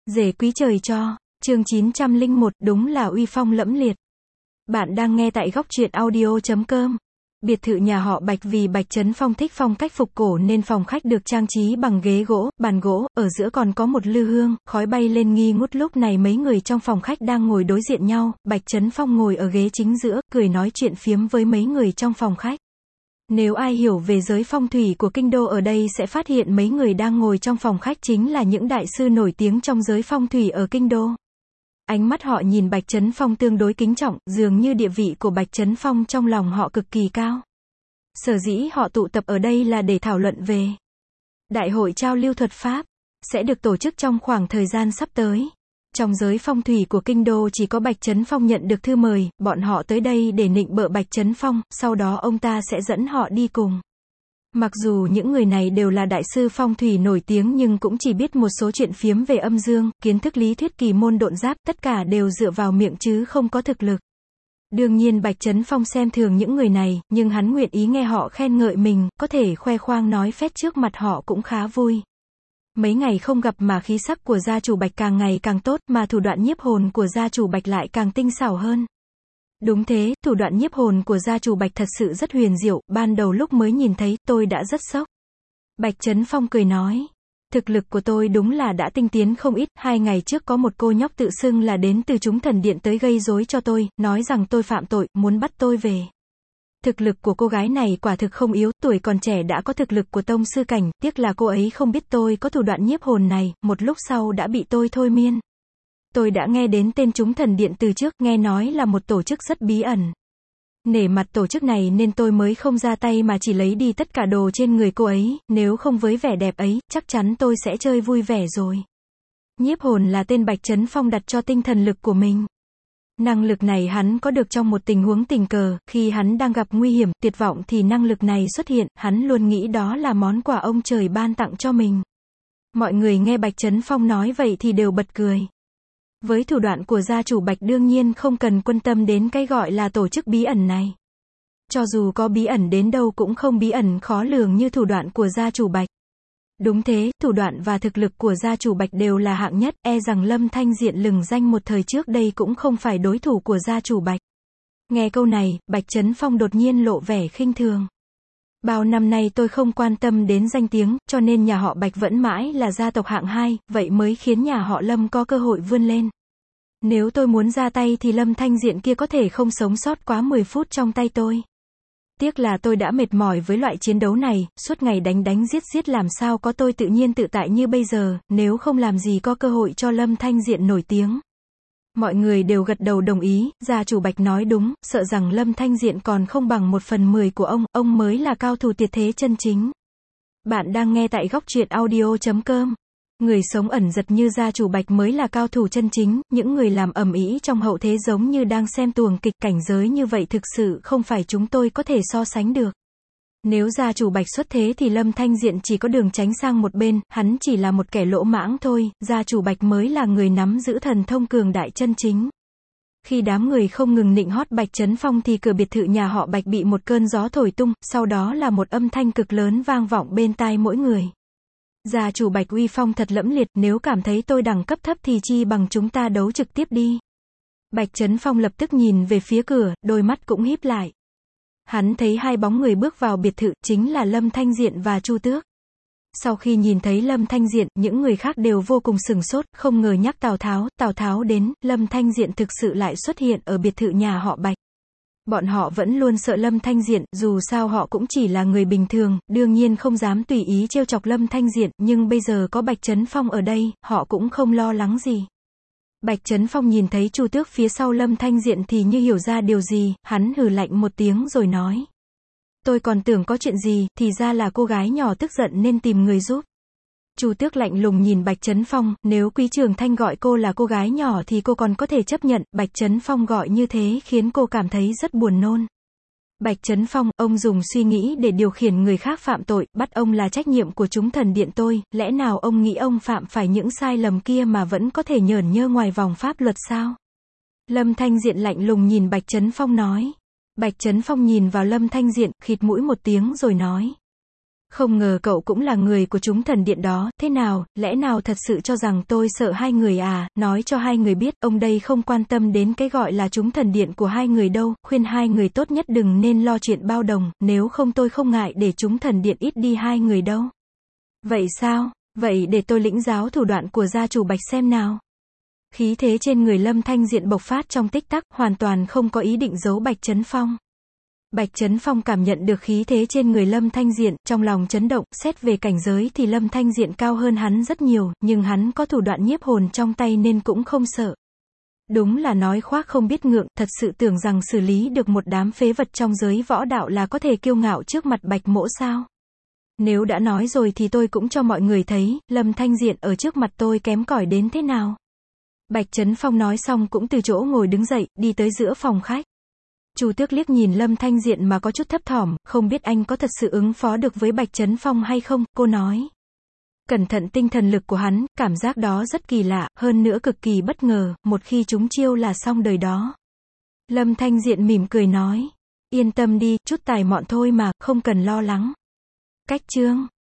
Rể quý trời cho, chương 901, đúng là uy phong lẫm liệt. Bạn đang nghe tại góc truyện audio.com. Biệt thự nhà họ Bạch vì Bạch Trấn Phong thích phong cách phục cổ nên phòng khách được trang trí bằng ghế gỗ, bàn gỗ, ở giữa còn có một lư hương, khói bay lên nghi ngút. Lúc này mấy người trong phòng khách đang ngồi đối diện nhau, Bạch Trấn Phong ngồi ở ghế chính giữa, cười nói chuyện phiếm với mấy người trong phòng khách. Nếu ai hiểu về giới phong thủy của kinh đô ở đây sẽ phát hiện mấy người đang ngồi trong phòng khách chính là những đại sư nổi tiếng trong giới phong thủy ở kinh đô. Ánh mắt họ nhìn Bạch Trấn Phong tương đối kính trọng, dường như địa vị của Bạch Trấn Phong trong lòng họ cực kỳ cao. Sở dĩ họ tụ tập ở đây là để thảo luận về Đại hội trao lưu thuật pháp, sẽ được tổ chức trong khoảng thời gian sắp tới. Trong giới phong thủy của kinh đô chỉ có Bạch Trấn Phong nhận được thư mời, bọn họ tới đây để nịnh bợ Bạch Trấn Phong, sau đó ông ta sẽ dẫn họ đi cùng. Mặc dù những người này đều là đại sư phong thủy nổi tiếng nhưng cũng chỉ biết một số chuyện phiếm về âm dương, kiến thức lý thuyết kỳ môn độn giáp, tất cả đều dựa vào miệng chứ không có thực lực. Đương nhiên Bạch Trấn Phong xem thường những người này, nhưng hắn nguyện ý nghe họ khen ngợi mình, có thể khoe khoang nói phét trước mặt họ cũng khá vui. Mấy ngày không gặp mà khí sắc của gia chủ Bạch càng ngày càng tốt, mà thủ đoạn nhiếp hồn của gia chủ Bạch lại càng tinh xảo hơn. Đúng thế, thủ đoạn nhiếp hồn của gia chủ Bạch thật sự rất huyền diệu, ban đầu lúc mới nhìn thấy, tôi đã rất sốc. Bạch Trấn Phong cười nói, thực lực của tôi đúng là đã tinh tiến không ít, 2 ngày trước có một cô nhóc tự xưng là đến từ chúng thần điện tới gây rối cho tôi, nói rằng tôi phạm tội, muốn bắt tôi về. Thực lực của cô gái này quả thực không yếu, tuổi còn trẻ đã có thực lực của tông sư cảnh, tiếc là cô ấy không biết tôi có thủ đoạn nhiếp hồn này, một lúc sau đã bị tôi thôi miên. Tôi đã nghe đến tên chúng thần điện từ trước, nghe nói là một tổ chức rất bí ẩn. Nể mặt tổ chức này nên tôi mới không ra tay mà chỉ lấy đi tất cả đồ trên người cô ấy, nếu không với vẻ đẹp ấy, chắc chắn tôi sẽ chơi vui vẻ rồi. Nhiếp hồn là tên Bạch Trấn Phong đặt cho tinh thần lực của mình. Năng lực này hắn có được trong một tình huống tình cờ, khi hắn đang gặp nguy hiểm, tuyệt vọng thì năng lực này xuất hiện, hắn luôn nghĩ đó là món quà ông trời ban tặng cho mình. Mọi người nghe Bạch Trấn Phong nói vậy thì đều bật cười. Với thủ đoạn của gia chủ Bạch đương nhiên không cần quan tâm đến cái gọi là tổ chức bí ẩn này. Cho dù có bí ẩn đến đâu cũng không bí ẩn khó lường như thủ đoạn của gia chủ Bạch. Đúng thế, thủ đoạn và thực lực của gia chủ Bạch đều là hạng nhất, e rằng Lâm Thanh Diện lừng danh một thời trước đây cũng không phải đối thủ của gia chủ Bạch. Nghe câu này, Bạch Trấn Phong đột nhiên lộ vẻ khinh thường. Bao năm nay tôi không quan tâm đến danh tiếng, cho nên nhà họ Bạch vẫn mãi là gia tộc hạng 2, vậy mới khiến nhà họ Lâm có cơ hội vươn lên. Nếu tôi muốn ra tay thì Lâm Thanh Diện kia có thể không sống sót quá 10 phút trong tay tôi. Tiếc là tôi đã mệt mỏi với loại chiến đấu này, suốt ngày đánh giết làm sao có tôi tự nhiên tự tại như bây giờ, nếu không làm gì có cơ hội cho Lâm Thanh Diện nổi tiếng. Mọi người đều gật đầu đồng ý, gia chủ Bạch nói đúng, sợ rằng Lâm Thanh Diện còn không bằng 1/10 của ông mới là cao thủ tuyệt thế chân chính. Bạn đang nghe tại góc truyện audio.com. Người sống ẩn giật như gia chủ Bạch mới là cao thủ chân chính, những người làm ầm ĩ trong hậu thế giống như đang xem tuồng kịch, cảnh giới như vậy thực sự không phải chúng tôi có thể so sánh được. Nếu gia chủ Bạch xuất thế thì Lâm Thanh Diện chỉ có đường tránh sang một bên, hắn chỉ là một kẻ lỗ mãng thôi, gia chủ Bạch mới là người nắm giữ thần thông cường đại chân chính. Khi đám người không ngừng nịnh hót Bạch Trấn Phong thì cửa biệt thự nhà họ Bạch bị một cơn gió thổi tung, sau đó là một âm thanh cực lớn vang vọng bên tai mỗi người. Gia chủ Bạch uy phong thật lẫm liệt, nếu cảm thấy tôi đẳng cấp thấp thì chi bằng chúng ta đấu trực tiếp đi. Bạch Trấn Phong lập tức nhìn về phía cửa, đôi mắt cũng híp lại. Hắn thấy hai bóng người bước vào biệt thự, chính là Lâm Thanh Diện và Chu Tước. Sau khi nhìn thấy Lâm Thanh Diện, những người khác đều vô cùng sửng sốt, không ngờ nhắc Tào Tháo đến, Lâm Thanh Diện thực sự lại xuất hiện ở biệt thự nhà họ Bạch. Bọn họ vẫn luôn sợ Lâm Thanh Diện, dù sao họ cũng chỉ là người bình thường, đương nhiên không dám tùy ý trêu chọc Lâm Thanh Diện, nhưng bây giờ có Bạch Trấn Phong ở đây, họ cũng không lo lắng gì. Bạch Trấn Phong nhìn thấy Chu Tước phía sau Lâm Thanh Diện thì như hiểu ra điều gì, hắn hừ lạnh một tiếng rồi nói. Tôi còn tưởng có chuyện gì, thì ra là cô gái nhỏ tức giận nên tìm người giúp. Chu Tước lạnh lùng nhìn Bạch Trấn Phong, nếu Quý Trường Thanh gọi cô là cô gái nhỏ thì cô còn có thể chấp nhận, Bạch Trấn Phong gọi như thế khiến cô cảm thấy rất buồn nôn. Bạch Trấn Phong, ông dùng suy nghĩ để điều khiển người khác phạm tội, bắt ông là trách nhiệm của chúng thần điện tôi, lẽ nào ông nghĩ ông phạm phải những sai lầm kia mà vẫn có thể nhởn nhơ ngoài vòng pháp luật sao? Lâm Thanh Diện lạnh lùng nhìn Bạch Trấn Phong nói. Bạch Trấn Phong nhìn vào Lâm Thanh Diện, khịt mũi một tiếng rồi nói. Không ngờ cậu cũng là người của chúng thần điện đó, thế nào, lẽ nào thật sự cho rằng tôi sợ hai người à, nói cho hai người biết, ông đây không quan tâm đến cái gọi là chúng thần điện của hai người đâu, khuyên hai người tốt nhất đừng nên lo chuyện bao đồng, nếu không tôi không ngại để chúng thần điện ít đi hai người đâu. Vậy sao, vậy để tôi lĩnh giáo thủ đoạn của gia chủ Bạch xem nào. Khí thế trên người Lâm Thanh Diện bộc phát trong tích tắc, hoàn toàn không có ý định giấu Bạch Chấn Phong. Bạch Chấn Phong cảm nhận được khí thế trên người Lâm Thanh Diện, trong lòng chấn động, xét về cảnh giới thì Lâm Thanh Diện cao hơn hắn rất nhiều, nhưng hắn có thủ đoạn nhiếp hồn trong tay nên cũng không sợ. Đúng là nói khoác không biết ngượng, thật sự tưởng rằng xử lý được một đám phế vật trong giới võ đạo là có thể kiêu ngạo trước mặt Bạch Mỗ sao? Nếu đã nói rồi thì tôi cũng cho mọi người thấy, Lâm Thanh Diện ở trước mặt tôi kém cỏi đến thế nào. Bạch Chấn Phong nói xong cũng từ chỗ ngồi đứng dậy, đi tới giữa phòng khách. Chu Tước liếc nhìn Lâm Thanh Diện mà có chút thấp thỏm, không biết anh có thật sự ứng phó được với Bạch Chấn Phong hay không, cô nói. Cẩn thận tinh thần lực của hắn, cảm giác đó rất kỳ lạ, hơn nữa cực kỳ bất ngờ, một khi chúng chiêu là xong đời đó. Lâm Thanh Diện mỉm cười nói, yên tâm đi, chút tài mọn thôi mà, không cần lo lắng. Cách chương